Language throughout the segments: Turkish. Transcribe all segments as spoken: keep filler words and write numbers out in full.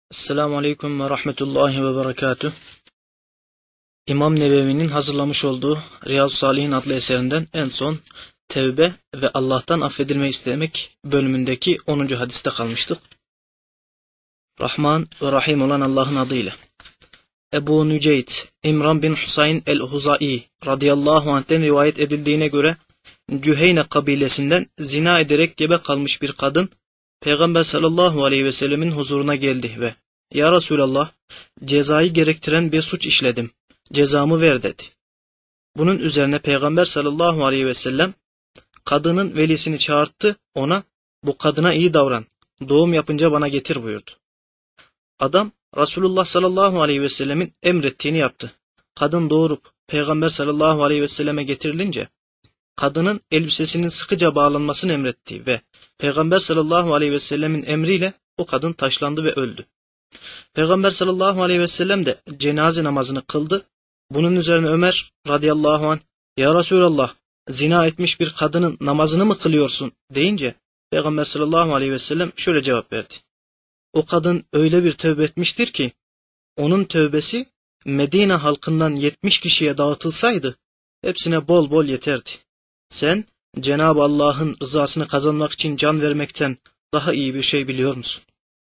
Esselamu Aleyküm ve Rahmetullahi ve Berekatuh. İmam Nevevi'nin hazırlamış olduğu Riyaz-ı-Salihin adlı eserinden en son tevbe ve Allah'tan affedilmeyi istemek bölümündeki onuncu hadiste kalmıştık. Rahman ve Rahim olan Allah'ın adıyla. Ebu Nüceyt, İmran bin Husayn el-Huzai radıyallahu anh'ten rivayet edildiğine göre Cüheyne kabilesinden zina ederek gebe kalmış bir kadın Peygamber sallallahu aleyhi ve sellemin huzuruna geldi ve "Ya Resulallah, cezayı gerektiren bir suç işledim. Cezamı ver" dedi. Bunun üzerine Peygamber sallallahu aleyhi ve sellem kadının velisini çağırttı, ona "Bu kadına iyi davran, doğum yapınca bana getir" buyurdu. Adam Resulullah sallallahu aleyhi ve sellemin emrettiğini yaptı. Kadın doğurup Peygamber sallallahu aleyhi ve selleme getirilince kadının elbisesinin sıkıca bağlanmasını emretti ve Peygamber sallallahu aleyhi ve sellemin emriyle o kadın taşlandı ve öldü. Peygamber sallallahu aleyhi ve sellem de cenaze namazını kıldı. Bunun üzerine Ömer radıyallahu anh "Ya Resulallah, zina etmiş bir kadının namazını mı kılıyorsun?" deyince Peygamber sallallahu aleyhi ve sellem şöyle cevap verdi: "O kadın öyle bir tövbe etmiştir ki onun tövbesi Medine halkından yetmiş kişiye dağıtılsaydı hepsine bol bol yeterdi. Sen Cenab-ı Allah'ın rızasını kazanmak için can vermekten daha iyi bir şey biliyor musun?"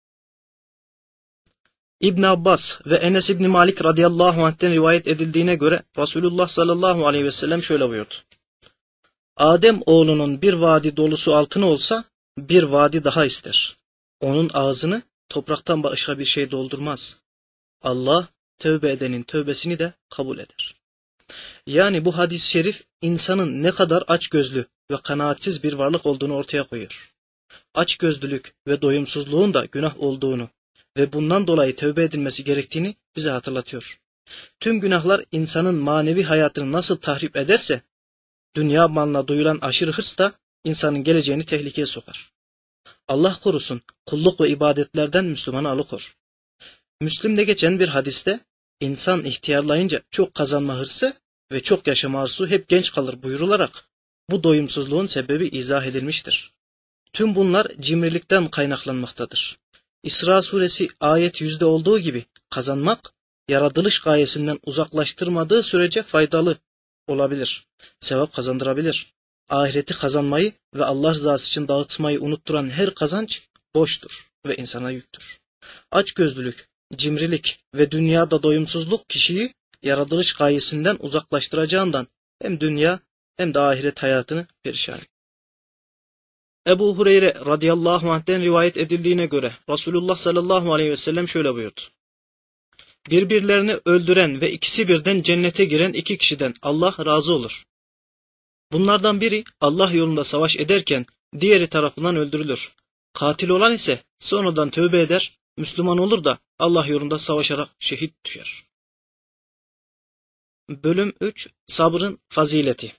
İbn Abbas ve Enes İbni Malik radıyallahu anh'ten rivayet edildiğine göre Resulullah sallallahu aleyhi ve sellem şöyle buyurdu: "Adem oğlunun bir vadi dolusu altını olsa bir vadi daha ister. Onun ağzını topraktan başka bir şey doldurmaz. Allah tövbe edenin tövbesini de kabul eder." Yani bu hadis-i şerif insanın ne kadar açgözlü ve kanaatsiz bir varlık olduğunu ortaya koyuyor. Açgözlülük ve doyumsuzluğun da günah olduğunu ve bundan dolayı tövbe edilmesi gerektiğini bize hatırlatıyor. Tüm günahlar insanın manevi hayatını nasıl tahrip ederse, dünya malına duyulan aşırı hırs da insanın geleceğini tehlikeye sokar. Allah korusun, kulluk ve ibadetlerden Müslümanı alıkor. Müslim'de geçen bir hadiste, insan ihtiyarlayınca çok kazanma hırsı ve çok yaşama arzusu hep genç kalır buyurularak bu doyumsuzluğun sebebi izah edilmiştir. Tüm bunlar cimrilikten kaynaklanmaktadır. İsra suresi ayet yüzde olduğu gibi kazanmak yaratılış gayesinden uzaklaştırmadığı sürece faydalı olabilir, sevap kazandırabilir. Ahireti kazanmayı ve Allah rızası için dağıtmayı unutturan her kazanç boştur ve insana yüktür. Açgözlülük, cimrilik ve dünyada doyumsuzluk kişiyi yaratılış gayesinden uzaklaştıracağından hem dünya hem de ahiret hayatını perişan eder. Ebu Hureyre radıyallahu anh'ten rivayet edildiğine göre Resulullah sallallahu aleyhi ve sellem şöyle buyurdu: "Birbirlerini öldüren ve ikisi birden cennete giren iki kişiden Allah razı olur. Bunlardan biri Allah yolunda savaş ederken diğeri tarafından öldürülür. Katil olan ise sonradan tövbe eder, Müslüman olur da Allah yolunda savaşarak şehit düşer." Bölüm üç. Sabrın fazileti.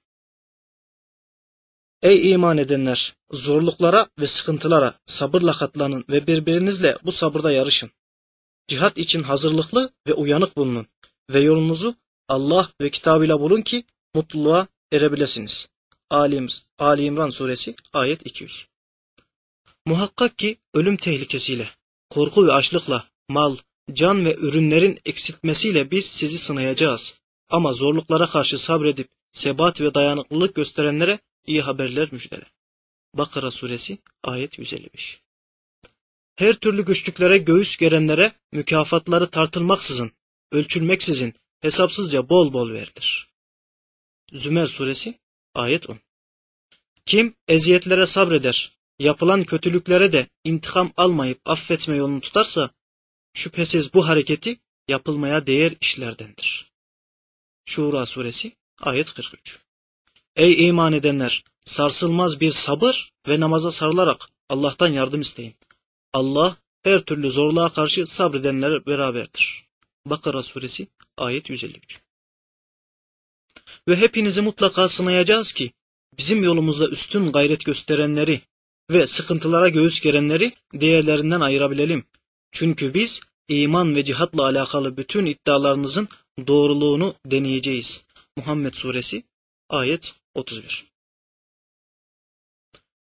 Ey iman edenler! Zorluklara ve sıkıntılara sabırla katlanın ve birbirinizle bu sabırda yarışın. Cihat için hazırlıklı ve uyanık bulunun ve yolunuzu Allah ve kitabıyla bulun ki mutluluğa erebilesiniz. Ali, Ali İmran suresi ayet iki yüz. Muhakkak ki ölüm tehlikesiyle, korku ve açlıkla, mal, can ve ürünlerin eksiltmesiyle biz sizi sınayacağız. Ama zorluklara karşı sabredip sebat ve dayanıklılık gösterenlere iyi haberler müjdele. Bakara suresi ayet yüz elli beş. Her türlü güçlüklere göğüs gerenlere mükafatları tartılmaksızın, ölçülmeksizin hesapsızca bol bol verilir. Zümer suresi ayet on. Kim eziyetlere sabreder, yapılan kötülüklere de intikam almayıp affetme yolunu tutarsa, şüphesiz bu hareketi yapılmaya değer işlerdendir. Şura suresi ayet kırk üç. Ey iman edenler! Sarsılmaz bir sabır ve namaza sarılarak Allah'tan yardım isteyin. Allah her türlü zorluğa karşı sabredenlerle beraberdir. Bakara suresi ayet yüz elli üç. Ve hepinizi mutlaka sınayacağız ki bizim yolumuzda üstün gayret gösterenleri ve sıkıntılara göğüs gerenleri diğerlerinden ayırabilelim. Çünkü biz iman ve cihatla alakalı bütün iddialarınızın doğruluğunu deneyeceğiz. Muhammed suresi ayet otuz bir.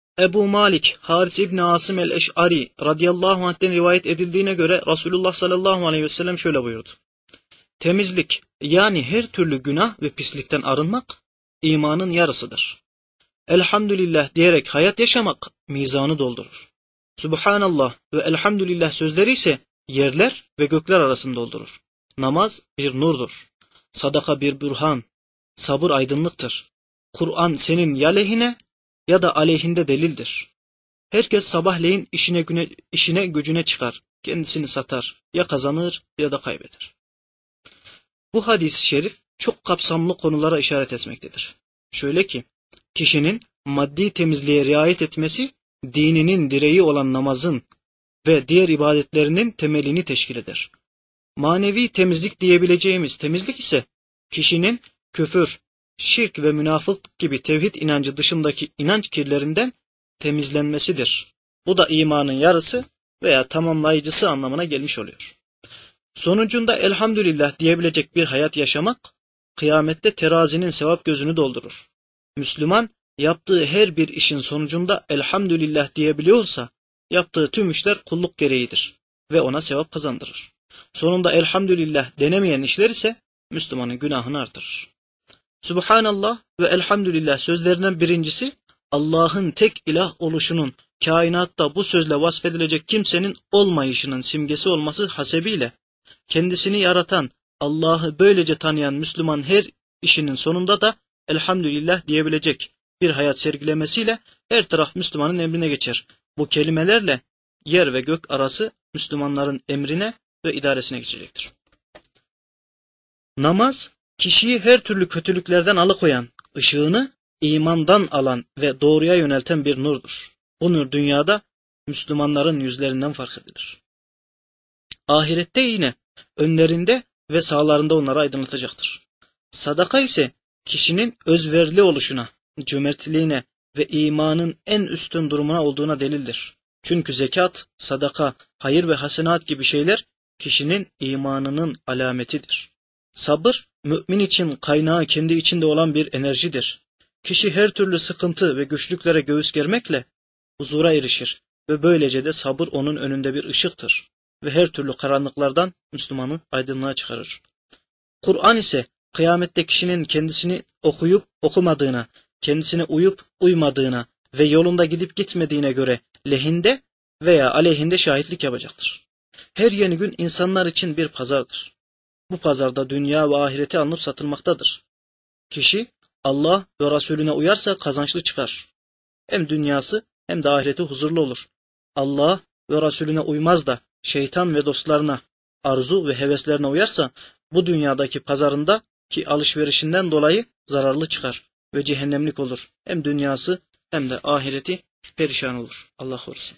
Ebu Malik, Haris İbni Asım el-Eş'ari radıyallahu anh'ten rivayet edildiğine göre Resulullah sallallahu aleyhi ve sellem şöyle buyurdu. Temizlik, yani her türlü günah ve pislikten arınmak, imanın yarısıdır. Elhamdülillah diyerek hayat yaşamak, mizanı doldurur. Subhanallah ve elhamdülillah sözleri ise yerler ve gökler arasını doldurur. Namaz bir nurdur. Sadaka bir bürhan. Sabır aydınlıktır. Kur'an senin ya lehine ya da aleyhinde delildir. Herkes sabahleyin işine, güne, işine gücüne çıkar. Kendisini satar. Ya kazanır ya da kaybeder. Bu hadis-i şerif çok kapsamlı konulara işaret etmektedir. Şöyle ki, kişinin maddi temizliğe riayet etmesi, dininin direği olan namazın ve diğer ibadetlerinin temelini teşkil eder. Manevi temizlik diyebileceğimiz temizlik ise, kişinin küfür, şirk ve münafıklık gibi tevhid inancı dışındaki inanç kirlerinden temizlenmesidir. Bu da imanın yarısı veya tamamlayıcısı anlamına gelmiş oluyor. Sonucunda elhamdülillah diyebilecek bir hayat yaşamak, kıyamette terazinin sevap gözünü doldurur. Müslüman, yaptığı her bir işin sonucunda elhamdülillah diyebiliyorsa, yaptığı tüm işler kulluk gereğidir ve ona sevap kazandırır. Sonunda elhamdülillah denemeyen işler ise Müslümanın günahını artırır. Subhanallah ve elhamdülillah sözlerinden birincisi, Allah'ın tek ilah oluşunun kainatta bu sözle vasfedilecek kimsenin olmayışının simgesi olması hasebiyle, kendisini yaratan, Allah'ı böylece tanıyan Müslüman her işinin sonunda da elhamdülillah diyebilecek bir hayat sergilemesiyle her taraf Müslümanın emrine geçer. Bu kelimelerle yer ve gök arası Müslümanların emrine ve idaresine geçecektir. Namaz, kişiyi her türlü kötülüklerden alıkoyan, ışığını imandan alan ve doğruya yönelten bir nurdur. Bu nur dünyada Müslümanların yüzlerinden fark edilir. Ahirette yine önlerinde ve sağlarında onları aydınlatacaktır. Sadaka ise kişinin özverili oluşuna, cömertliğine ve imanın en üstün durumuna olduğuna delildir. Çünkü zekat, sadaka, hayır ve hasenat gibi şeyler kişinin imanının alametidir. Sabır, mümin için kaynağı kendi içinde olan bir enerjidir. Kişi her türlü sıkıntı ve güçlüklere göğüs germekle huzura erişir ve böylece de sabır onun önünde bir ışıktır ve her türlü karanlıklardan Müslümanı aydınlığa çıkarır. Kur'an ise kıyamette kişinin kendisini okuyup okumadığına, kendisine uyup uymadığına ve yolunda gidip gitmediğine göre lehinde veya aleyhinde şahitlik yapacaktır. Her yeni gün insanlar için bir pazardır. Bu pazarda dünya ve ahireti alınıp satılmaktadır. Kişi Allah ve Resulüne uyarsa kazançlı çıkar. Hem dünyası hem de ahireti huzurlu olur. Allah ve Resulüne uymaz da şeytan ve dostlarına, arzu ve heveslerine uyarsa bu dünyadaki pazarında ki alışverişinden dolayı zararlı çıkar ve cehennemlik olur. Hem dünyası hem de ahireti perişan olur. Allah korusun.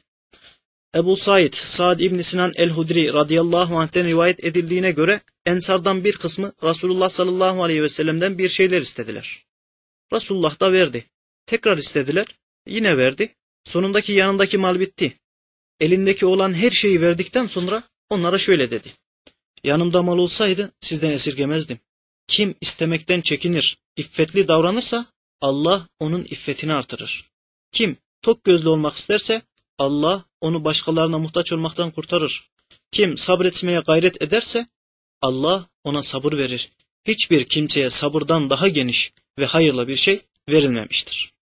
Ebu Said, Sa'd İbn Sinan el-Hudri radıyallahu anh'ten rivayet edildiğine göre Ensardan bir kısmı Resulullah sallallahu aleyhi ve sellem'den bir şeyler istediler. Resulullah da verdi. Tekrar istediler, yine verdi. Sonundaki yanındaki mal bitti. Elindeki olan her şeyi verdikten sonra onlara şöyle dedi. Yanımda mal olsaydı sizden esirgemezdim. Kim istemekten çekinir, iffetli davranırsa Allah onun iffetini artırır. Kim tok gözlü olmak isterse Allah onu başkalarına muhtaç olmaktan kurtarır. Kim sabretmeye gayret ederse Allah ona sabır verir. Hiçbir kimseye sabırdan daha geniş ve hayırlı bir şey verilmemiştir.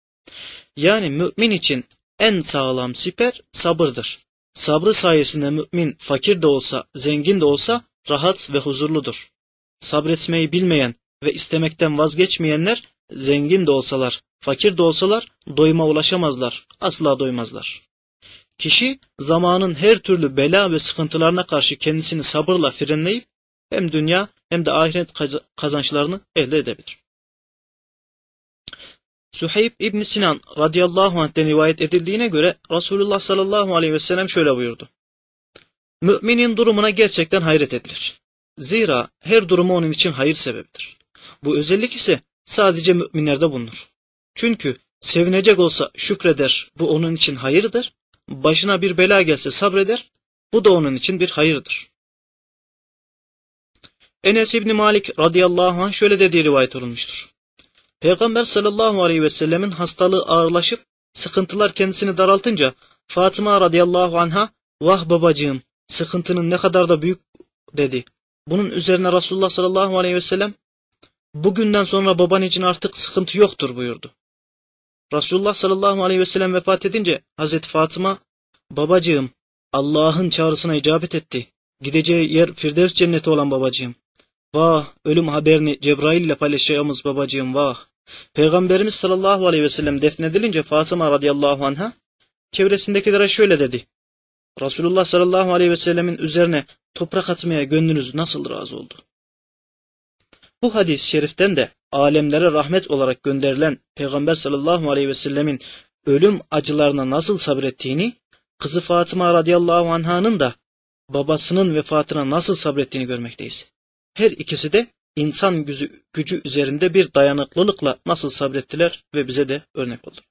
Yani mümin için en sağlam siper sabırdır. Sabrı sayesinde mümin fakir de olsa, zengin de olsa rahat ve huzurludur. Sabretmeyi bilmeyen ve istemekten vazgeçmeyenler zengin de olsalar, fakir de olsalar doyuma ulaşamazlar, asla doymazlar. Kişi zamanın her türlü bela ve sıkıntılarına karşı kendisini sabırla frenleyip hem dünya hem de ahiret kazançlarını elde edebilir. Süheyb İbn Sinan radıyallahu anh'ten rivayet edildiğine göre Resulullah sallallahu aleyhi ve sellem şöyle buyurdu. Müminin durumuna gerçekten hayret edilir. Zira her durumu onun için hayır sebebidir. Bu özellik ise sadece müminlerde bulunur. Çünkü sevinecek olsa şükreder, bu onun için hayırdır. Başına bir bela gelse sabreder, bu da onun için bir hayırdır. Enes İbni Malik radıyallahu anh şöyle dediği rivayet olunmuştur. Peygamber sallallahu aleyhi ve sellemin hastalığı ağırlaşıp Sıkıntılar kendisini daraltınca Fatıma radıyallahu anha vah babacığım sıkıntının ne kadar da büyük dedi. Bunun üzerine Resulullah sallallahu aleyhi ve sellem bugünden sonra baban için artık sıkıntı yoktur buyurdu. Resulullah sallallahu aleyhi ve sellem vefat edince Hazreti Fatıma babacığım Allah'ın çağrısına icabet etti. Gideceği yer Firdevs cenneti olan babacığım. Vah ölüm haberini Cebrail ile paylaşacağımız babacığım vah. Peygamberimiz sallallahu aleyhi ve sellem defnedilince Fatıma radıyallahu anha çevresindekilere şöyle dedi. Resulullah sallallahu aleyhi ve sellemin üzerine toprak atmaya gönlünüz nasıl razı oldu? Bu hadis-i şeriften de alemlere rahmet olarak gönderilen Peygamber sallallahu aleyhi ve sellemin ölüm acılarına nasıl sabrettiğini, kızı Fatıma radıyallahu anh'ın da babasının vefatına nasıl sabrettiğini görmekteyiz. Her ikisi de insan gücü, gücü üzerinde bir dayanıklılıkla nasıl sabrettiler ve bize de örnek oldular.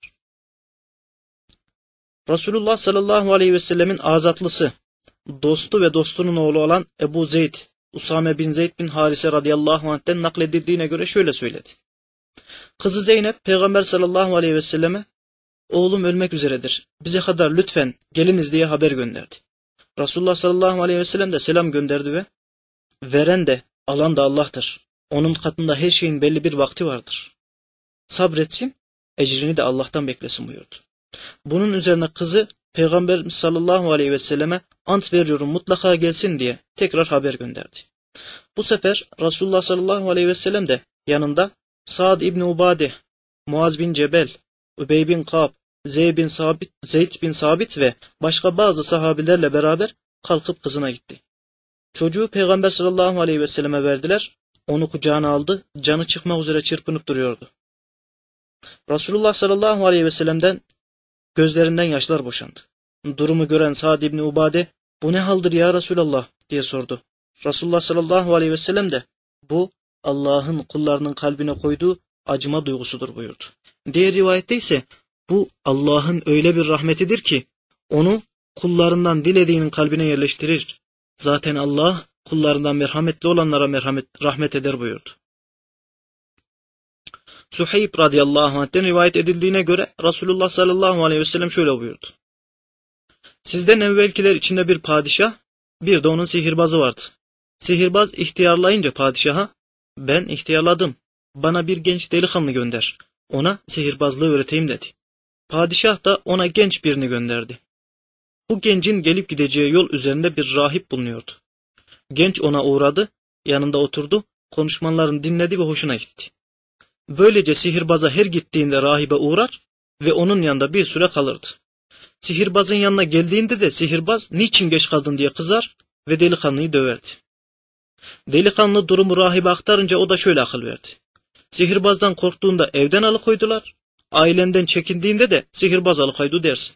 Resulullah sallallahu aleyhi ve sellemin azatlısı, dostu ve dostunun oğlu olan Ebu Zeyd, Usame bin Zeyd bin Harise radıyallahu anh'ten nakledildiğine göre şöyle söyledi. Kızı Zeynep, Peygamber sallallahu aleyhi ve selleme, oğlum ölmek üzeredir, bize kadar lütfen geliniz diye haber gönderdi. Resulullah sallallahu aleyhi ve sellem de selam gönderdi ve veren de alan da Allah'tır. Onun katında her şeyin belli bir vakti vardır. Sabretsin, ecrini de Allah'tan beklesin buyurdu. Bunun üzerine kızı Peygamberimiz sallallahu aleyhi ve selleme ant veriyorum mutlaka gelsin diye tekrar haber gönderdi. Bu sefer Resulullah sallallahu aleyhi ve sellem de yanında Sa'd İbni Ubade, Muaz bin Cebel, Übey bin Ka'b, Zeyd bin Sabit, Zeyd bin Sabit ve başka bazı sahabilerle beraber kalkıp kızına gitti. Çocuğu Peygamber sallallahu aleyhi ve selleme verdiler. Onu kucağına aldı. Canı çıkmak üzere çırpınıp duruyordu. Resulullah sallallahu aleyhi ve sellem'den gözlerinden yaşlar boşandı. Durumu gören Sa'd İbni Ubade, bu ne haldir ya Resulallah diye sordu. Resulullah sallallahu aleyhi ve sellem de bu Allah'ın kullarının kalbine koyduğu acıma duygusudur buyurdu. Diğer rivayette ise bu Allah'ın öyle bir rahmetidir ki onu kullarından dilediğinin kalbine yerleştirir. Zaten Allah kullarından merhametli olanlara merhamet, rahmet eder buyurdu. Suheyb radıyallahu anh'ten rivayet edildiğine göre Resulullah sallallahu aleyhi ve sellem şöyle buyurdu. Sizden evvelkiler içinde bir padişah, bir de onun sihirbazı vardı. Sihirbaz ihtiyarlayınca padişaha, ben ihtiyarladım, bana bir genç delikanlı gönder, ona sihirbazlığı öğreteyim dedi. Padişah da ona genç birini gönderdi. Bu gencin gelip gideceği yol üzerinde bir rahip bulunuyordu. Genç ona uğradı, yanında oturdu, konuşmalarını dinledi ve hoşuna gitti. Böylece sihirbaza her gittiğinde rahibe uğrar ve onun yanında bir süre kalırdı. Sihirbazın yanına geldiğinde de sihirbaz niçin geç kaldın diye kızar ve delikanlıyı döverdi. Delikanlı durumu rahibe aktarınca o da şöyle akıl verdi. Sihirbazdan korktuğunda evden alıkoydular, ailenden çekindiğinde de sihirbaz alıkoydu dersin.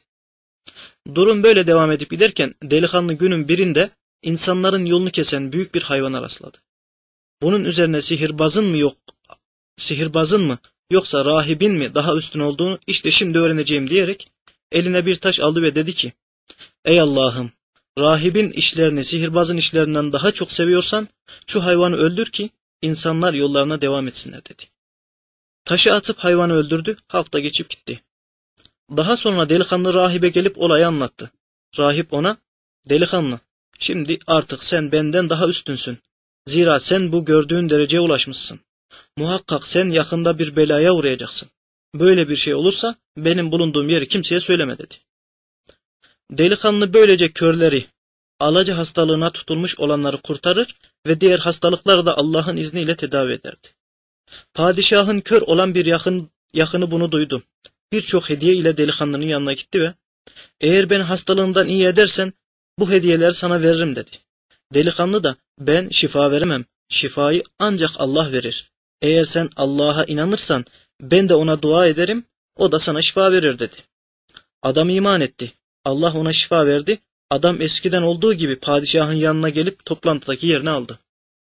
Durum böyle devam edip giderken delikanlı günün birinde insanların yolunu kesen büyük bir hayvana rastladı. Bunun üzerine sihirbazın mı yok, sihirbazın mı yoksa rahibin mi daha üstün olduğunu işte şimdi öğreneceğim diyerek eline bir taş aldı ve dedi ki, ey Allah'ım, rahibin işlerini sihirbazın işlerinden daha çok seviyorsan şu hayvanı öldür ki insanlar yollarına devam etsinler dedi. Taşı atıp hayvanı öldürdü, halk da geçip gitti. Daha sonra delikanlı rahibe gelip olayı anlattı. Rahip ona, delikanlı, şimdi artık sen benden daha üstünsün. Zira sen bu gördüğün dereceye ulaşmışsın. Muhakkak sen yakında bir belaya uğrayacaksın. Böyle bir şey olursa benim bulunduğum yeri kimseye söyleme dedi. Delikanlı böylece körleri, alaca hastalığına tutulmuş olanları kurtarır ve diğer hastalıkları da Allah'ın izniyle tedavi ederdi. Padişahın kör olan bir yakın, yakını bunu duydu. Birçok hediye ile delikanlının yanına gitti ve eğer beni hastalığımdan iyi edersen bu hediyeleri sana veririm dedi. Delikanlı da ben şifa veremem, şifayı ancak Allah verir. Eğer sen Allah'a inanırsan ben de ona dua ederim, o da sana şifa verir dedi. Adam iman etti. Allah ona şifa verdi. Adam eskiden olduğu gibi padişahın yanına gelip toplantıdaki yerini aldı.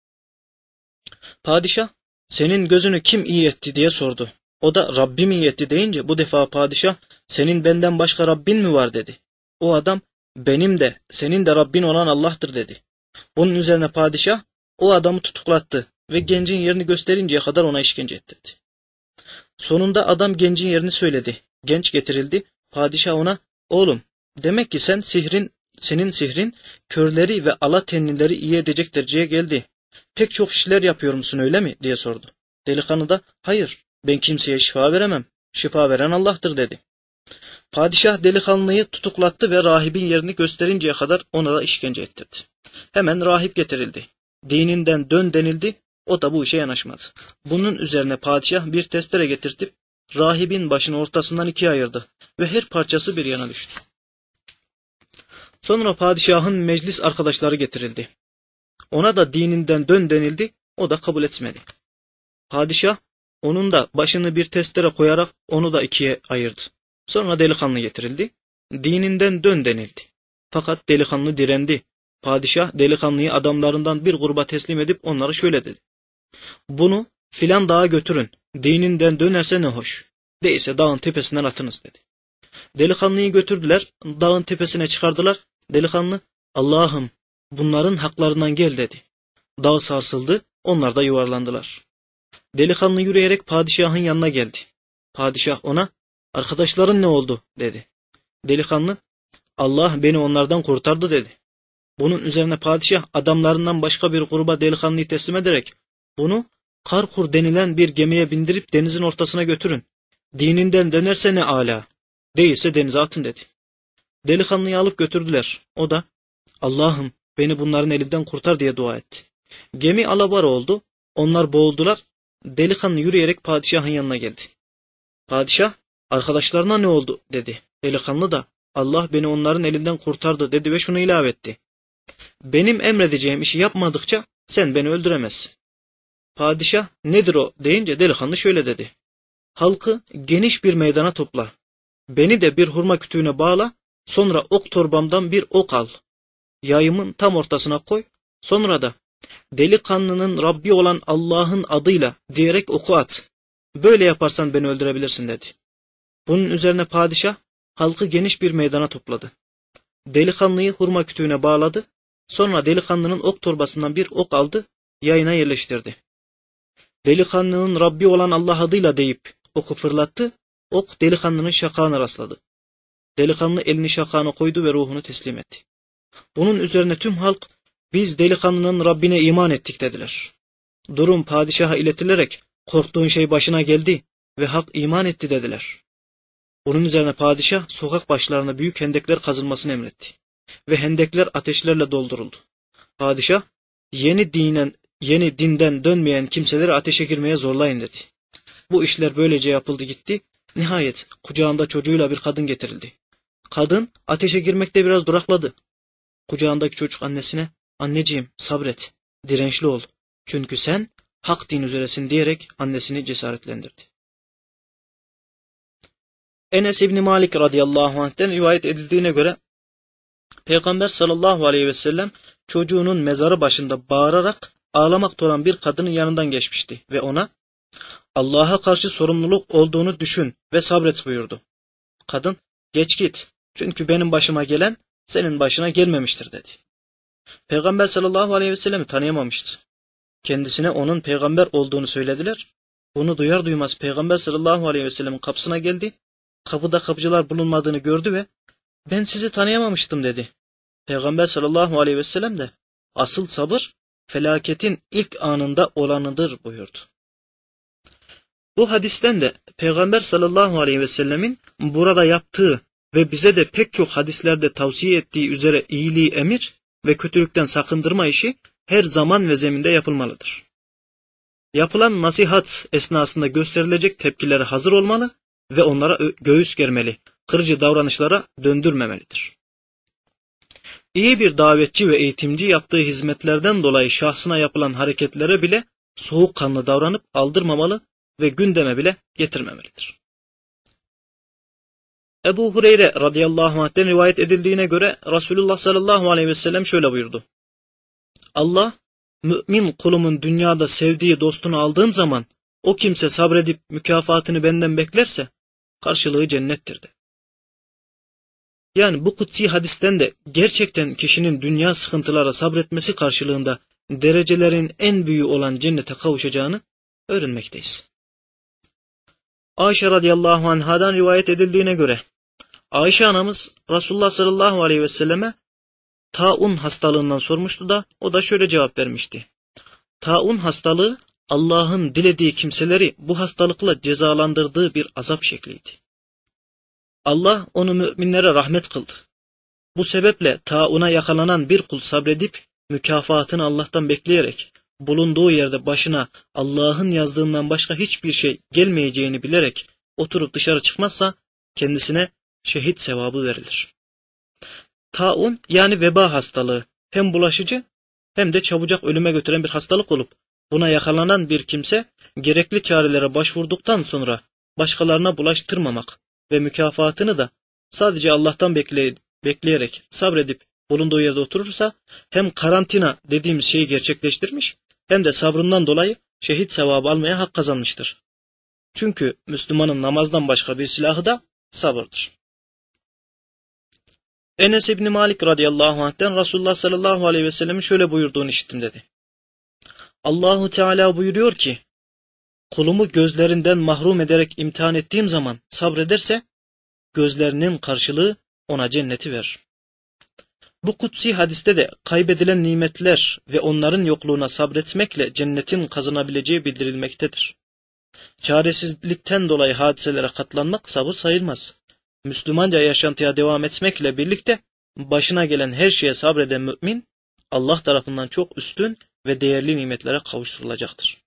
Padişah, senin gözünü kim iyi etti diye sordu. O da Rabbim iyi etti deyince bu defa padişah, senin benden başka Rabbin mi var dedi. O adam, benim de senin de Rabbin olan Allah'tır dedi. Bunun üzerine padişah o adamı tutuklattı ve gencin yerini gösterinceye kadar ona işkence ettirdi. Sonunda adam gencin yerini söyledi. genç getirildi. Padişah ona, oğlum demek ki sen sihrin, senin sihrin körleri ve alatenlileri iyi edecek dereceye geldi. Pek çok işler yapıyor musun öyle mi diye sordu. Delikanlı da hayır ben kimseye şifa veremem. Şifa veren Allah'tır dedi. Padişah delikanlıyı tutuklattı ve rahibin yerini gösterinceye kadar ona da işkence ettirdi. Hemen rahip getirildi. Dininden dön denildi. O da bu işe yanaşmadı. Bunun üzerine padişah bir testere getirtip rahibin başını ortasından ikiye ayırdı ve her parçası bir yana düştü. Sonra padişahın meclis arkadaşları getirildi. Ona da dininden dön denildi. O da kabul etmedi. Padişah onun da başını bir testere koyarak onu da ikiye ayırdı. Sonra delikanlı getirildi. Dininden dön denildi. Fakat delikanlı direndi. Padişah delikanlıyı adamlarından bir gruba teslim edip onlara şöyle dedi. Bunu filan dağa götürün. Dininden dönerse ne hoş. Değilse dağın tepesinden atınız dedi. Delikanlıyı götürdüler. Dağın tepesine çıkardılar. Delikanlı Allah'ım bunların haklarından gel dedi. Dağ sarsıldı. Onlar da yuvarlandılar. Delikanlı yürüyerek padişahın yanına geldi. Padişah ona arkadaşların ne oldu dedi. Delikanlı Allah beni onlardan kurtardı dedi. Bunun üzerine padişah adamlarından başka bir gruba delikanlıyı teslim ederek bunu Karkur denilen bir gemiye bindirip denizin ortasına götürün. Dininden dönerse ne âlâ, değilse denize atın dedi. Delikanlıyı alıp götürdüler. O da Allah'ım beni bunların elinden kurtar diye dua etti. Gemi alabora oldu. Onlar boğuldular. Delikanlı yürüyerek padişahın yanına geldi. Padişah arkadaşlarına ne oldu dedi. Delikanlı da Allah beni onların elinden kurtardı dedi ve şunu ilave etti. Benim emredeceğim işi yapmadıkça sen beni öldüremezsin. Padişah nedir o deyince delikanlı şöyle dedi. Halkı geniş bir meydana topla. Beni de bir hurma kütüğüne bağla. Sonra ok torbamdan bir ok al. Yayımın tam ortasına koy. Sonra da delikanlının Rabbi olan Allah'ın adıyla diyerek oku at. Böyle yaparsan beni öldürebilirsin dedi. Bunun üzerine padişah halkı geniş bir meydana topladı. Delikanlıyı hurma kütüğüne bağladı. Sonra delikanlının ok torbasından bir ok aldı. Yayına yerleştirdi. Delikanlının Rabbi olan Allah adıyla deyip oku fırlattı. Ok delikanlının şakağına rastladı. Delikanlı elini şakağına koydu ve ruhunu teslim etti. Bunun üzerine tüm halk biz delikanlının Rabbine iman ettik dediler. Durum padişaha iletilerek korktuğun şey başına geldi ve hak iman etti dediler. Bunun üzerine padişah sokak başlarına büyük hendekler kazılmasını emretti. Ve hendekler ateşlerle dolduruldu. Padişah yeni dinen, yeni dinden dönmeyen kimseleri ateşe girmeye zorlayın dedi. Bu işler böylece yapıldı gitti. Nihayet kucağında çocuğuyla bir kadın getirildi. Kadın ateşe girmekte biraz durakladı. Kucağındaki çocuk annesine anneciğim sabret, dirençli ol. Çünkü sen hak din üzeresin diyerek annesini cesaretlendirdi. Enes İbni Malik radıyallahu anh'ten rivayet edildiğine göre Peygamber sallallahu aleyhi ve sellem çocuğunun mezarı başında bağırarak ağlamakta olan bir kadının yanından geçmişti ve ona Allah'a karşı sorumluluk olduğunu düşün ve sabret buyurdu. Kadın geç git çünkü benim başıma gelen senin başına gelmemiştir dedi. Peygamber sallallahu aleyhi ve sellem'i tanıyamamıştı. Kendisine onun peygamber olduğunu söylediler. Bunu duyar duymaz Peygamber sallallahu aleyhi ve sellem'in kapısına geldi. Kapıda kapıcılar bulunmadığını gördü ve ben sizi tanıyamamıştım dedi. Peygamber sallallahu aleyhi ve sellem de asıl sabır felaketin ilk anında olanıdır buyurdu. Bu hadisten de Peygamber sallallahu aleyhi ve sellemin burada yaptığı ve bize de pek çok hadislerde tavsiye ettiği üzere iyiliği emir ve kötülükten sakındırma işi her zaman ve zeminde yapılmalıdır. Yapılan nasihat esnasında gösterilecek tepkilere hazır olmalı ve onlara göğüs germeli, kırıcı davranışlara döndürmemelidir. İyi bir davetçi ve eğitimci yaptığı hizmetlerden dolayı şahsına yapılan hareketlere bile soğukkanlı davranıp aldırmamalı ve gündeme bile getirmemelidir. Ebu Hureyre radıyallahu anh'ten rivayet edildiğine göre Resulullah sallallahu aleyhi ve sellem şöyle buyurdu. Allah, mümin kulumun dünyada sevdiği dostunu aldığım zaman o kimse sabredip mükafatını benden beklerse karşılığı cennettir de. Yani bu kutsi hadisten de gerçekten kişinin dünya sıkıntılara sabretmesi karşılığında derecelerin en büyüğü olan cennete kavuşacağını öğrenmekteyiz. Ayşe radıyallahu anhadan rivayet edildiğine göre Ayşe anamız Resulullah sallallahu aleyhi ve selleme taun hastalığından sormuştu da o da şöyle cevap vermişti. Taun hastalığı Allah'ın dilediği kimseleri bu hastalıkla cezalandırdığı bir azap şekliydi. Allah onu müminlere rahmet kıldı. Bu sebeple tauna yakalanan bir kul sabredip mükafatını Allah'tan bekleyerek bulunduğu yerde başına Allah'ın yazdığından başka hiçbir şey gelmeyeceğini bilerek oturup dışarı çıkmazsa kendisine şehit sevabı verilir. Taun yani veba hastalığı hem bulaşıcı hem de çabucak ölüme götüren bir hastalık olup buna yakalanan bir kimse gerekli çarelere başvurduktan sonra başkalarına bulaştırmamak ve mükafatını da sadece Allah'tan bekley- bekleyerek sabredip bulunduğu yerde oturursa hem karantina dediğimiz şeyi gerçekleştirmiş hem de sabrından dolayı şehit sevabı almaya hak kazanmıştır. Çünkü Müslümanın namazdan başka bir silahı da sabırdır. Enes İbni Malik radıyallahu anh'ten Resulullah sallallahu aleyhi ve sellem'in şöyle buyurduğunu işittim dedi. Allahu Teala buyuruyor ki, kulumu gözlerinden mahrum ederek imtihan ettiğim zaman sabrederse, gözlerinin karşılığı ona cenneti verir. Bu kutsi hadiste de kaybedilen nimetler ve onların yokluğuna sabretmekle cennetin kazanabileceği bildirilmektedir. Çaresizlikten dolayı hadiselere katlanmak sabır sayılmaz. Müslümanca yaşantıya devam etmekle birlikte başına gelen her şeye sabreden mümin, Allah tarafından çok üstün ve değerli nimetlere kavuşturulacaktır.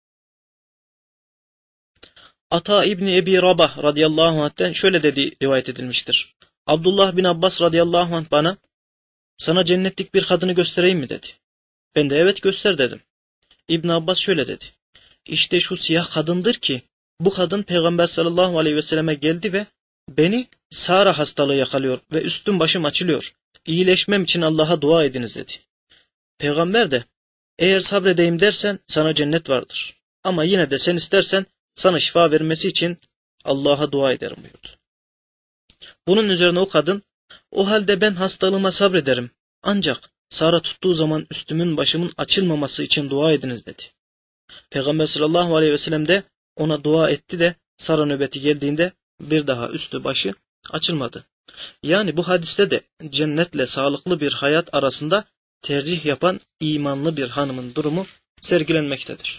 Ata İbni Ebi Rabah radıyallahu anh'ten şöyle dediği rivayet edilmiştir. Abdullah bin Abbas radıyallahu anh bana, sana cennetlik bir kadını göstereyim mi dedi. Ben de evet göster dedim. İbn Abbas şöyle dedi. İşte şu siyah kadındır ki bu kadın Peygamber sallallahu aleyhi ve selleme geldi ve beni Sara hastalığı yakalıyor ve üstüm başım açılıyor. İyileşmem için Allah'a dua ediniz dedi. Peygamber de eğer sabredeyim dersen sana cennet vardır. Ama yine de sen istersen sana şifa vermesi için Allah'a dua ederim buyurdu. Bunun üzerine o kadın, o halde ben hastalığıma sabrederim. Ancak Sara tuttuğu zaman üstümün başımın açılmaması için dua ediniz dedi. Peygamber sallallahu aleyhi ve sellem de ona dua etti de Sara nöbeti geldiğinde bir daha üstü başı açılmadı. Yani bu hadiste de cennetle sağlıklı bir hayat arasında tercih yapan imanlı bir hanımın durumu sergilenmektedir.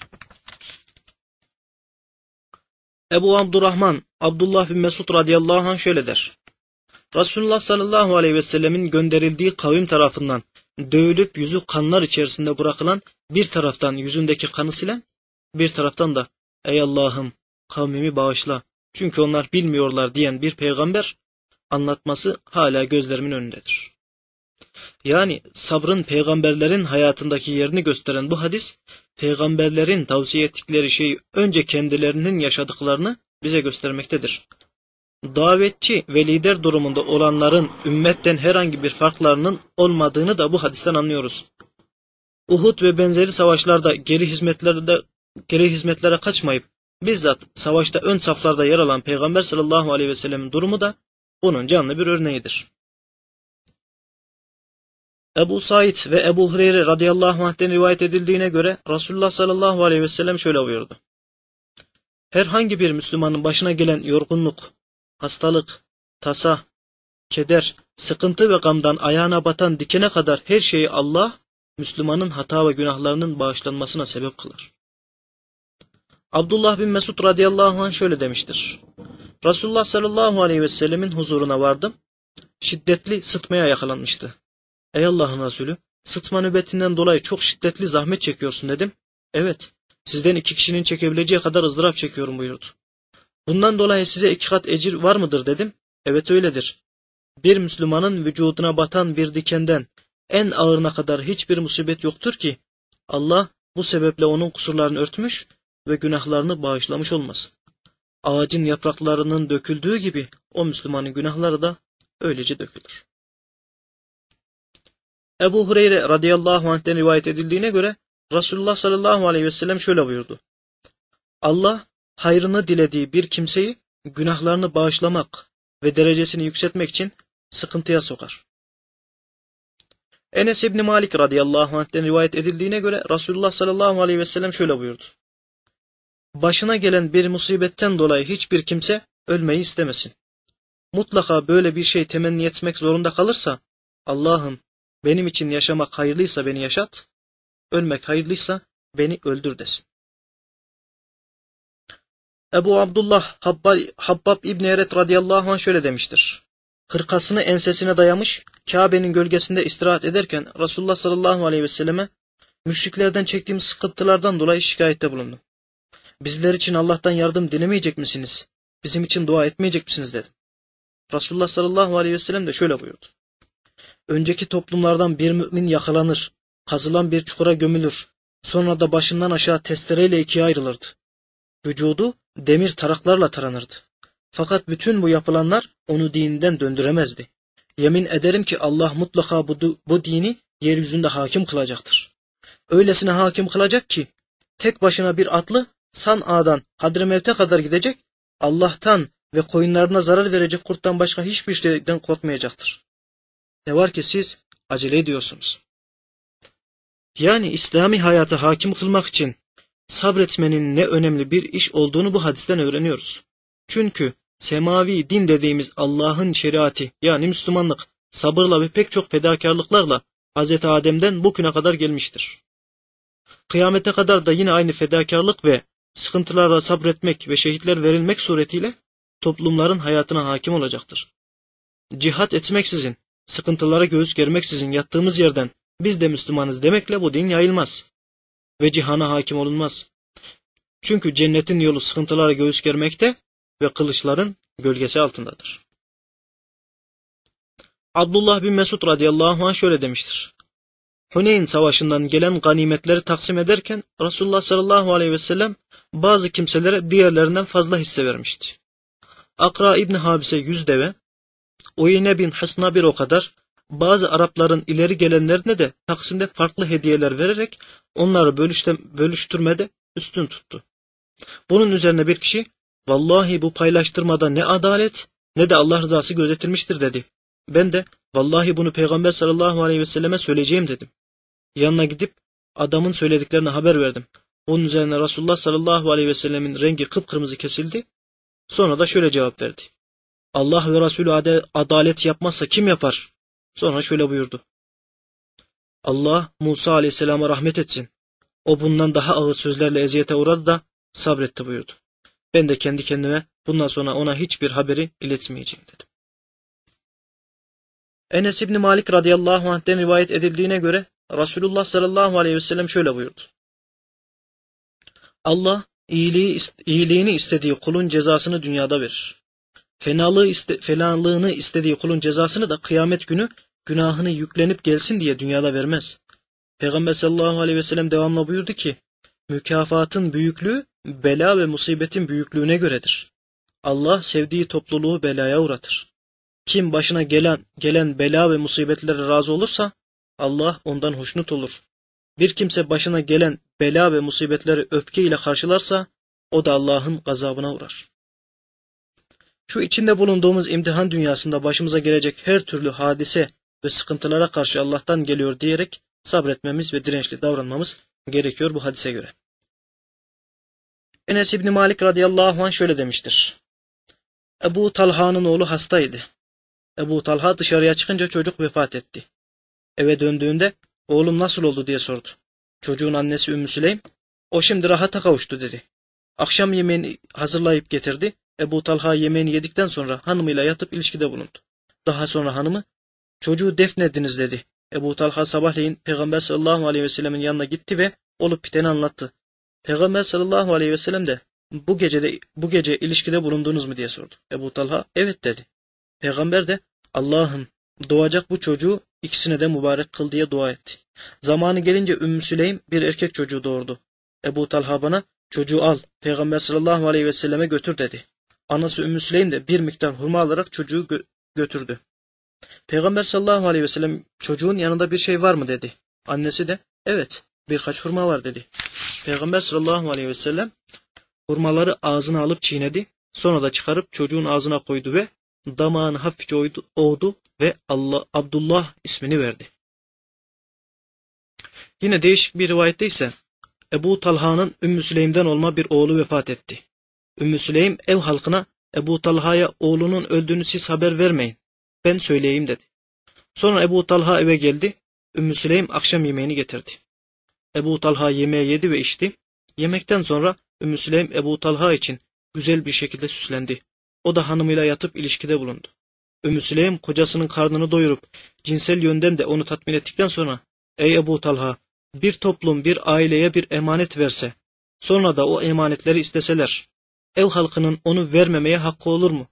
Ebu Abdurrahman Abdullah bin Mesud radıyallahu anh şöyle der. Resulullah sallallahu aleyhi ve sellemin gönderildiği kavim tarafından dövülüp yüzü kanlar içerisinde bırakılan bir taraftan yüzündeki kanı silen, bir taraftan da ey Allah'ım kavmimi bağışla çünkü onlar bilmiyorlar diyen bir peygamber anlatması hala gözlerimin önündedir. Yani sabrın peygamberlerin hayatındaki yerini gösteren bu hadis, peygamberlerin tavsiye ettikleri şeyi önce kendilerinin yaşadıklarını bize göstermektedir. Davetçi ve lider durumunda olanların ümmetten herhangi bir farklarının olmadığını da bu hadisten anlıyoruz. Uhud ve benzeri savaşlarda geri hizmetlerde geri hizmetlere kaçmayıp bizzat savaşta ön saflarda yer alan Peygamber sallallahu aleyhi ve sellemin durumu da bunun canlı bir örneğidir. Ebu Said ve Ebu Hureyre radıyallahu anh'ten rivayet edildiğine göre Resulullah sallallahu aleyhi ve sellem şöyle buyurdu. Herhangi bir Müslümanın başına gelen yorgunluk, hastalık, tasa, keder, sıkıntı ve gamdan ayağına batan dikene kadar her şeyi Allah, Müslümanın hata ve günahlarının bağışlanmasına sebep kılar. Abdullah bin Mesud radıyallahu anh şöyle demiştir. Resulullah sallallahu aleyhi ve sellemin huzuruna vardım. Şiddetli sıtmaya yakalanmıştı. Ey Allah'ın Resulü, sıtma nöbetinden dolayı çok şiddetli zahmet çekiyorsun dedim. Evet, sizden iki kişinin çekebileceği kadar ızdırap çekiyorum buyurdu. Bundan dolayı size iki kat ecir var mıdır dedim. Evet öyledir. Bir Müslümanın vücuduna batan bir dikenden en ağırına kadar hiçbir musibet yoktur ki Allah bu sebeple onun kusurlarını örtmüş ve günahlarını bağışlamış olmasın. Ağacın yapraklarının döküldüğü gibi o Müslümanın günahları da öylece dökülür. Ebu Hureyre radıyallahu anh'ten rivayet edildiğine göre Resulullah sallallahu aleyhi ve sellem şöyle buyurdu. Allah hayrını dilediği bir kimseyi günahlarını bağışlamak ve derecesini yükseltmek için sıkıntıya sokar. Enes İbni Malik radıyallahu anh'ten rivayet edildiğine göre Resulullah sallallahu aleyhi ve sellem şöyle buyurdu. Başına gelen bir musibetten dolayı hiçbir kimse ölmeyi istemesin. Mutlaka böyle bir şey temenni etmek zorunda kalırsa, Allah'ım benim için yaşamak hayırlıysa beni yaşat, ölmek hayırlıysa beni öldür desin. Ebu Abdullah Habbab, Habbab İbni Eret radıyallahu anh şöyle demiştir. Hırkasını ensesine dayamış, Kabe'nin gölgesinde istirahat ederken Resulullah sallallahu aleyhi ve selleme müşriklerden çektiğimiz sıkıntılardan dolayı şikayette bulundum. Bizler için Allah'tan yardım dilemeyecek misiniz? Bizim için dua etmeyecek misiniz dedim. Resulullah sallallahu aleyhi ve sellem de şöyle buyurdu. Önceki toplumlardan bir mümin yakalanır, kazılan bir çukura gömülür, sonra da başından aşağı testereyle ikiye ayrılırdı. Vücudu demir taraklarla taranırdı. Fakat bütün bu yapılanlar onu dininden döndüremezdi. Yemin ederim ki Allah mutlaka bu, bu dini yeryüzünde hakim kılacaktır. Öylesine hakim kılacak ki tek başına bir atlı San'a'dan Hadremevt'e kadar gidecek, Allah'tan ve koyunlarına zarar verecek kurttan başka hiçbir şeyden korkmayacaktır. Ne var ki siz acele ediyorsunuz. Yani İslami hayatı hakim kılmak için sabretmenin ne önemli bir iş olduğunu bu hadisten öğreniyoruz. Çünkü semavi din dediğimiz Allah'ın şeriatı yani Müslümanlık sabırla ve pek çok fedakarlıklarla Hazreti Adem'den bugüne kadar gelmiştir. Kıyamete kadar da yine aynı fedakarlık ve sıkıntılara sabretmek ve şehitler verilmek suretiyle toplumların hayatına hakim olacaktır. Cihat etmeksizin, sıkıntılara göğüs germeksizin yattığımız yerden biz de Müslümanız demekle bu din yayılmaz ve cihana hakim olunmaz. Çünkü cennetin yolu sıkıntılara göğüs germekte ve kılıçların gölgesi altındadır. Abdullah bin Mesud radıyallahu anh şöyle demiştir. Huneyn savaşından gelen ganimetleri taksim ederken Resulullah sallallahu aleyhi ve sellem bazı kimselere diğerlerinden fazla hisse vermişti. Akra İbni Habis'e yüz deve, Uyeyne bin Hısn'a bir o kadar, bazı Arapların ileri gelenlerine de taksimde farklı hediyeler vererek onları bölüştürmede üstün tuttu. Bunun üzerine bir kişi, vallahi bu paylaştırmada ne adalet ne de Allah rızası gözetilmiştir dedi. Ben de vallahi bunu Peygamber sallallahu aleyhi ve selleme söyleyeceğim dedim. Yanına gidip adamın söylediklerine haber verdim. Bunun üzerine Resulullah sallallahu aleyhi ve sellemin rengi kıpkırmızı kesildi. Sonra da şöyle cevap verdi. Allah ve Resulü adalet yapmazsa kim yapar? Sonra şöyle buyurdu. Allah Musa aleyhisselama rahmet etsin. O bundan daha ağır sözlerle eziyete uğradı da sabretti buyurdu. Ben de kendi kendime bundan sonra ona hiçbir haberi iletmeyeceğim dedim. Enes İbni Malik radıyallahu anh'ten rivayet edildiğine göre Resulullah sallallahu aleyhi ve sellem şöyle buyurdu. Allah iyiliği, iyiliğini istediği kulun cezasını dünyada verir. Fenalığı iste, fenalığını istediği kulun cezasını da kıyamet günü günahını yüklenip gelsin diye dünyada vermez. Peygamber sallallahu aleyhi ve sellem devamlı buyurdu ki, mükafatın büyüklüğü bela ve musibetin büyüklüğüne göredir. Allah sevdiği topluluğu belaya uğratır. Kim başına gelen, gelen bela ve musibetlere razı olursa Allah ondan hoşnut olur. Bir kimse başına gelen bela ve musibetleri öfkeyle karşılarsa o da Allah'ın gazabına uğrar. Şu içinde bulunduğumuz imtihan dünyasında başımıza gelecek her türlü hadise ve sıkıntılara karşı Allah'tan geliyor diyerek sabretmemiz ve dirençli davranmamız gerekiyor bu hadise göre. Enes İbni Malik radıyallahu anh şöyle demiştir. Ebu Talha'nın oğlu hastaydı. Ebu Talha dışarıya çıkınca çocuk vefat etti. Eve döndüğünde oğlum nasıl oldu diye sordu. Çocuğun annesi Ümmü Süleym, o şimdi rahata kavuştu dedi. Akşam yemeğini hazırlayıp getirdi. Ebu Talha yemeğini yedikten sonra hanımıyla yatıp ilişkide bulundu. Daha sonra hanımı, çocuğu defnediniz dedi. Ebu Talha sabahleyin Peygamber sallallahu aleyhi ve sellemin yanına gitti ve olup biteni anlattı. Peygamber sallallahu aleyhi ve sellem de bu gecede bu gece ilişkide bulundunuz mu diye sordu. Ebu Talha evet dedi. Peygamber de Allah'ım doğacak bu çocuğu ikisine de mübarek kıl diye dua etti. Zamanı gelince Ümmü Süleym bir erkek çocuğu doğurdu. Ebu Talha bana çocuğu al Peygamber sallallahu aleyhi ve selleme götür dedi. Anası Ümmü Süleym de bir miktar hurma alarak çocuğu gö- götürdü. Peygamber sallallahu aleyhi ve sellem çocuğun yanında bir şey var mı dedi. Annesi de evet birkaç hurma var dedi. Peygamber sallallahu aleyhi ve sellem hurmaları ağzına alıp çiğnedi. Sonra da çıkarıp çocuğun ağzına koydu ve damağını hafifçe oydu, ovdu ve Allah Abdullah ismini verdi. Yine değişik bir rivayette ise Ebu Talha'nın Ümmü Süleym'den olma bir oğlu vefat etti. Ümmü Süleym ev halkına Ebu Talha'ya oğlunun öldüğünü siz haber vermeyin, ben söyleyeyim dedi. Sonra Ebu Talha eve geldi. Ümmü Süleym akşam yemeğini getirdi. Ebu Talha yemeği yedi ve içti. Yemekten sonra Ümmü Süleym Ebu Talha için güzel bir şekilde süslendi. O da hanımıyla yatıp ilişkide bulundu. Ümmü Süleym kocasının karnını doyurup cinsel yönden de onu tatmin ettikten sonra ey Ebu Talha, bir toplum bir aileye bir emanet verse, sonra da o emanetleri isteseler, ev halkının onu vermemeye hakkı olur mu?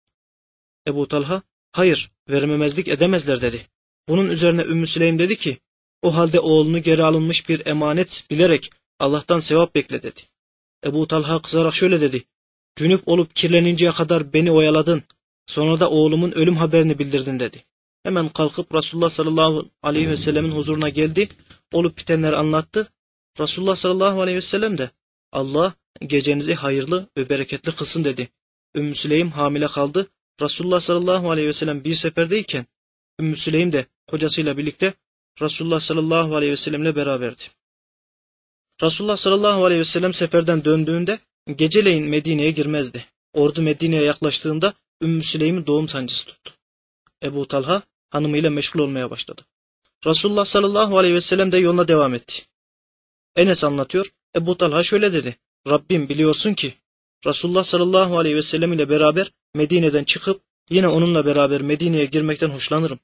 Ebu Talha, hayır, vermemezlik edemezler dedi. Bunun üzerine Ümmü Süleym dedi ki, o halde oğlunu geri alınmış bir emanet bilerek Allah'tan sevap bekle dedi. Ebu Talha kızarak şöyle dedi, cünüp olup kirleninceye kadar beni oyaladın, sonra da oğlumun ölüm haberini bildirdin dedi. Hemen kalkıp Resulullah sallallahu aleyhi ve sellemin huzuruna geldi, olup bitenleri anlattı. Resulullah sallallahu aleyhi ve sellem de Allah gecenizi hayırlı ve bereketli kılsın dedi. Ümmü Süleym hamile kaldı. Resulullah sallallahu aleyhi ve sellem bir seferdeyken Ümmü Süleym de kocasıyla birlikte Resulullah sallallahu aleyhi ve sellemle beraberdi. Resulullah sallallahu aleyhi ve sellem seferden döndüğünde geceleyin Medine'ye girmezdi. Ordu Medine'ye yaklaştığında Ümmü Süleym'in doğum sancısı tuttu. Ebu Talha hanımıyla meşgul olmaya başladı. Resulullah sallallahu aleyhi ve sellem de yoluna devam etti. Enes anlatıyor. Ebu Talha şöyle dedi. Rabbim biliyorsun ki Resulullah sallallahu aleyhi ve sellem ile beraber Medine'den çıkıp yine onunla beraber Medine'ye girmekten hoşlanırım.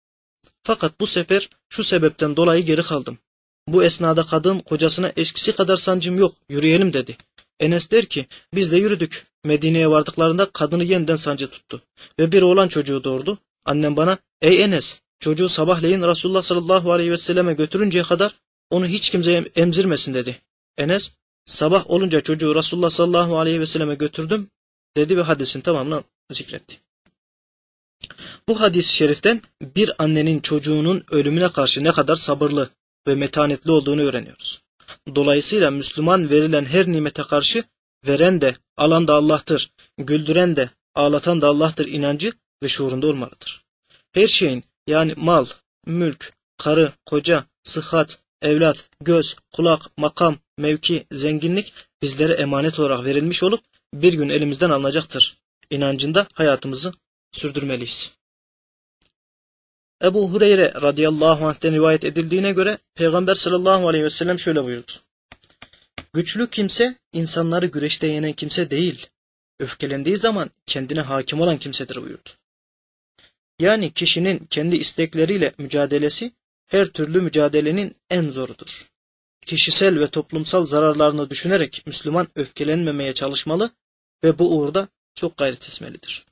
Fakat bu sefer şu sebepten dolayı geri kaldım. Bu esnada kadın kocasına eskisi kadar sancım yok, yürüyelim dedi. Enes der ki biz de yürüdük. Medine'ye vardıklarında kadını yeniden sancı tuttu ve bir oğlan çocuğu doğurdu. Annem bana ey Enes, çocuğu sabahleyin Resulullah sallallahu aleyhi ve selleme götürünceye kadar onu hiç kimseye emzirmesin dedi. Enes sabah olunca çocuğu Resulullah sallallahu aleyhi ve selleme götürdüm dedi ve hadisin tamamını zikretti. Bu hadis-i şeriften bir annenin çocuğunun ölümüne karşı ne kadar sabırlı ve metanetli olduğunu öğreniyoruz. Dolayısıyla Müslüman verilen her nimete karşı veren de alan da Allah'tır, güldüren de ağlatan da Allah'tır inancı ve şuurunda olmalıdır. Her şeyin yani mal, mülk, karı, koca, sıhhat, evlat, göz, kulak, makam, mevki, zenginlik bizlere emanet olarak verilmiş olup bir gün elimizden alınacaktır. İnancında hayatımızı sürdürmeliyiz. Ebu Hureyre radıyallahu anh'ten rivayet edildiğine göre Peygamber sallallahu aleyhi ve sellem şöyle buyurdu. Güçlü kimse insanları güreşte yenen kimse değil, öfkelendiği zaman kendine hakim olan kimsedir buyurdu. Yani kişinin kendi istekleriyle mücadelesi her türlü mücadelenin en zorudur. Kişisel ve toplumsal zararlarını düşünerek Müslüman öfkelenmemeye çalışmalı ve bu uğurda çok gayret etmelidir.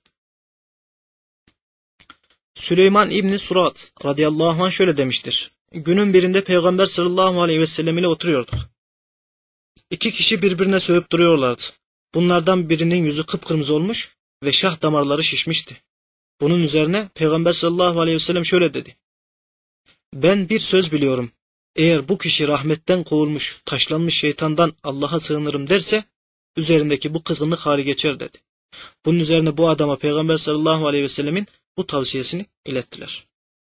Süleyman İbni Surat radıyallahu anh şöyle demiştir. Günün birinde Peygamber sallallahu aleyhi ve sellem ile oturuyorduk. İki kişi birbirine sövüp duruyorlardı. Bunlardan birinin yüzü kıpkırmızı olmuş ve şah damarları şişmişti. Bunun üzerine Peygamber sallallahu aleyhi ve sellem şöyle dedi. Ben bir söz biliyorum. Eğer bu kişi rahmetten kovulmuş, taşlanmış şeytandan Allah'a sığınırım derse, üzerindeki bu kızgınlık hali geçer dedi. Bunun üzerine bu adama Peygamber sallallahu aleyhi ve sellemin bu tavsiyesini ilettiler.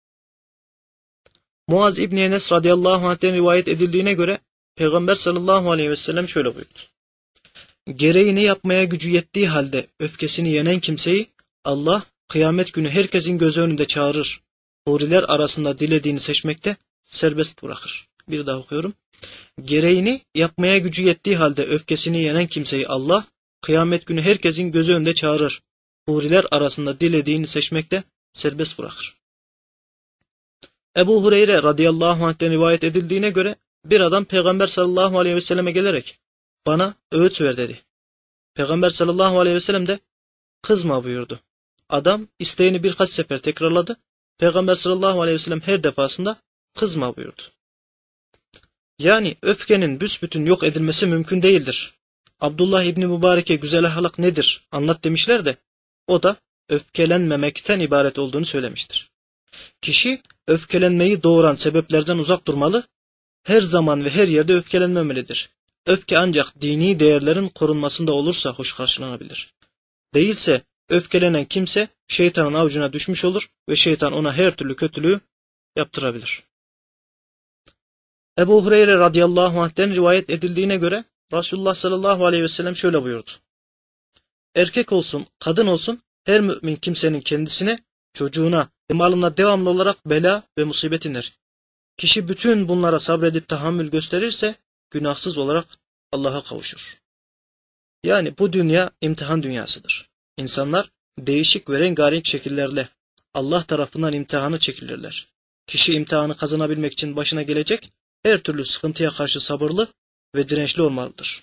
Muaz İbni Enes radıyallahu anh'ten rivayet edildiğine göre Peygamber sallallahu aleyhi ve sellem şöyle buyurdu. Gereğini yapmaya gücü yettiği halde öfkesini yenen kimseyi Allah kıyamet günü herkesin gözü önünde çağırır. Huriler arasında dilediğini seçmekte serbest bırakır. Bir daha okuyorum. Gereğini yapmaya gücü yettiği halde öfkesini yenen kimseyi Allah kıyamet günü herkesin gözü önünde çağırır. Huriler arasında dilediğini seçmekte serbest bırakır. Ebu Hureyre radıyallahu anh'ten rivayet edildiğine göre bir adam Peygamber sallallahu aleyhi ve selleme gelerek bana öğüt ver dedi. Peygamber sallallahu aleyhi ve sellem de kızma buyurdu. Adam isteğini birkaç sefer tekrarladı. Peygamber sallallahu aleyhi ve sellem her defasında kızma buyurdu. Yani öfkenin büsbütün yok edilmesi mümkün değildir. Abdullah İbni Mübarek'e güzel ahlak nedir anlat demişler de o da öfkelenmemekten ibaret olduğunu söylemiştir. Kişi öfkelenmeyi doğuran sebeplerden uzak durmalı, her zaman ve her yerde öfkelenmemelidir. Öfke ancak dini değerlerin korunmasında olursa hoş karşılanabilir. Değilse öfkelenen kimse şeytanın avucuna düşmüş olur ve şeytan ona her türlü kötülüğü yaptırabilir. Ebu Hureyre radıyallahu anh'ten rivayet edildiğine göre Resulullah sallallahu aleyhi ve sellem şöyle buyurdu. Erkek olsun, kadın olsun her mümin kimsenin kendisine, çocuğuna ve malına devamlı olarak bela ve musibet iner. Kişi bütün bunlara sabredip tahammül gösterirse günahsız olarak Allah'a kavuşur. Yani bu dünya imtihan dünyasıdır. İnsanlar değişik ve rengarenk şekillerle Allah tarafından imtihanı çekilirler. Kişi imtihanı kazanabilmek için başına gelecek her türlü sıkıntıya karşı sabırlı ve dirençli olmalıdır.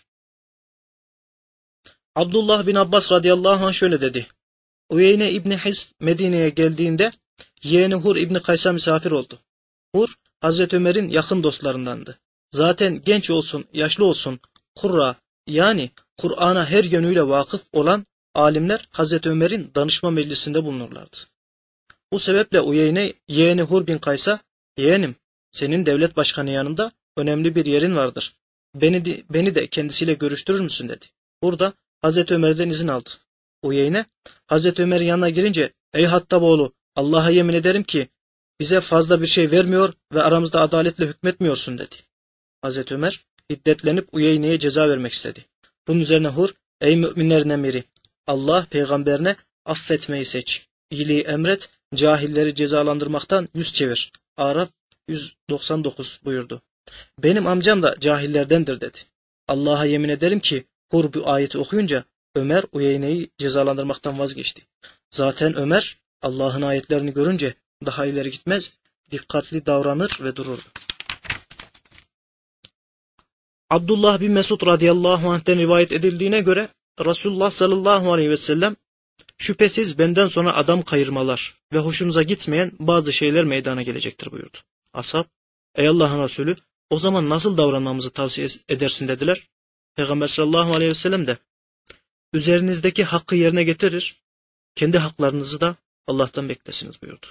Abdullah bin Abbas radıyallahu anh şöyle dedi. Uyeyne İbni Hisn Medine'ye geldiğinde yeğeni Hur İbni Kays'a misafir oldu. Hur, Hazreti Ömer'in yakın dostlarındandı. Zaten genç olsun, yaşlı olsun, kurra yani Kur'an'a her yönüyle vakıf olan alimler Hazreti Ömer'in danışma meclisinde bulunurlardı. Bu sebeple Uyeyne yeğeni Hur bin Kays'a, yeğenim senin devlet başkanı yanında önemli bir yerin vardır. Beni de, beni de kendisiyle görüştürür müsün dedi. Burada Hazreti Ömer'den izin aldı. Uyeyne Hazreti Ömer'in yanına girince ey Hattaboğlu Allah'a yemin ederim ki bize fazla bir şey vermiyor ve aramızda adaletle hükmetmiyorsun dedi. Hazreti Ömer hiddetlenip Uyeyne'ye ceza vermek istedi. Bunun üzerine Hur ey müminlerin emiri Allah peygamberine affetmeyi seç, iyiliği emret, cahilleri cezalandırmaktan yüz çevir. Araf yüz doksan dokuz buyurdu. Benim amcam da cahillerdendir dedi. Allah'a yemin ederim ki Hur bu ayeti okuyunca Ömer Uyeyne'yi cezalandırmaktan vazgeçti. Zaten Ömer Allah'ın ayetlerini görünce daha ileri gitmez, dikkatli davranır ve dururdu. Abdullah bin Mesud radıyallahu anh'ten rivayet edildiğine göre Resulullah sallallahu aleyhi ve sellem şüphesiz benden sonra adam kayırmalar ve hoşunuza gitmeyen bazı şeyler meydana gelecektir buyurdu. Ashab, ey Allah'ın Resulü o zaman nasıl davranmamızı tavsiye edersin dediler. Peygamber sallallahu aleyhi ve sellem de üzerinizdeki hakkı yerine getirir, kendi haklarınızı da Allah'tan beklesiniz buyurdu.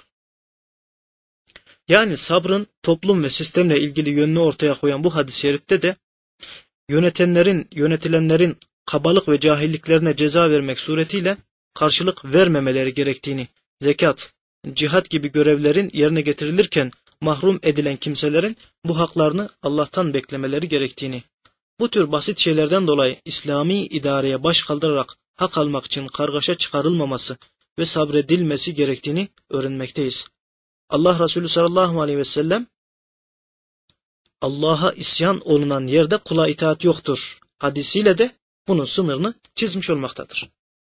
Yani sabrın toplum ve sistemle ilgili yönünü ortaya koyan bu hadis-i şerifte de yönetenlerin, yönetilenlerin kabalık ve cahilliklerine ceza vermek suretiyle karşılık vermemeleri gerektiğini, zekat, cihat gibi görevlerin yerine getirilirken mahrum edilen kimselerin bu haklarını Allah'tan beklemeleri gerektiğini, bu tür basit şeylerden dolayı İslami idareye baş kaldırarak hak almak için kargaşa çıkarılmaması ve sabredilmesi gerektiğini öğrenmekteyiz. Allah Resulü sallallahu aleyhi ve sellem Allah'a isyan olunan yerde kula itaat yoktur hadisiyle de bunun sınırını çizmiş olmaktadır.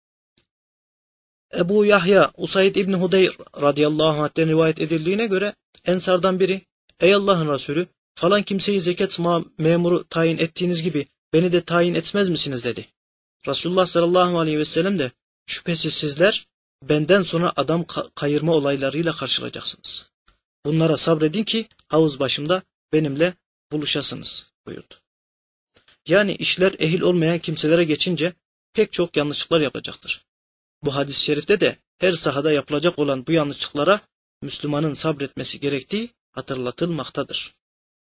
Ebu Yahya Usayd İbni Hudeyr radıyallahu anh'ten rivayet edildiğine göre Ensardan biri ey Allah'ın Resulü falan kimseyi zekat memuru tayin ettiğiniz gibi beni de tayin etmez misiniz dedi. Resulullah sallallahu aleyhi ve sellem de şüphesiz sizler benden sonra adam kayırma olaylarıyla karşılaşacaksınız. Bunlara sabredin ki havuz başımda benimle buluşasınız buyurdu. Yani işler ehil olmayan kimselere geçince pek çok yanlışlıklar yapacaktır. Bu hadis-i şerifte de her sahada yapılacak olan bu yanlışlıklara Müslümanın sabretmesi gerektiği hatırlatılmaktadır.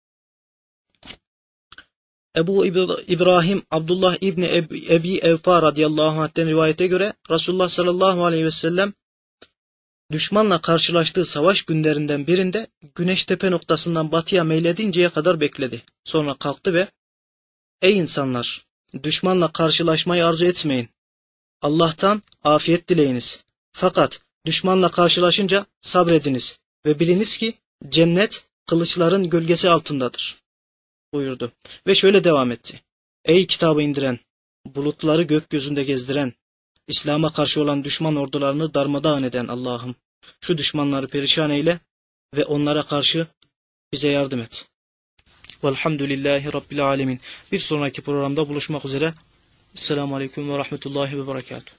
Ebu İbrahim Abdullah İbni Ebi Evfa radıyallahu anh'ten rivayete göre Resulullah sallallahu aleyhi ve sellem düşmanla karşılaştığı savaş günlerinden birinde güneş tepe noktasından batıya meyledinceye kadar bekledi. Sonra kalktı ve ey insanlar düşmanla karşılaşmayı arzu etmeyin. Allah'tan afiyet dileyiniz. Fakat düşmanla karşılaşınca sabrediniz ve biliniz ki cennet kılıçların gölgesi altındadır buyurdu. Ve şöyle devam etti. Ey kitabı indiren, bulutları gökyüzünde gezdiren, İslam'a karşı olan düşman ordularını darmadağın eden Allah'ım, şu düşmanları perişan eyle ve onlara karşı bize yardım et. Velhamdülillahi Rabbil alemin. Bir sonraki programda buluşmak üzere. Esselamu Aleyküm ve Rahmetullahi ve Berekatuhu.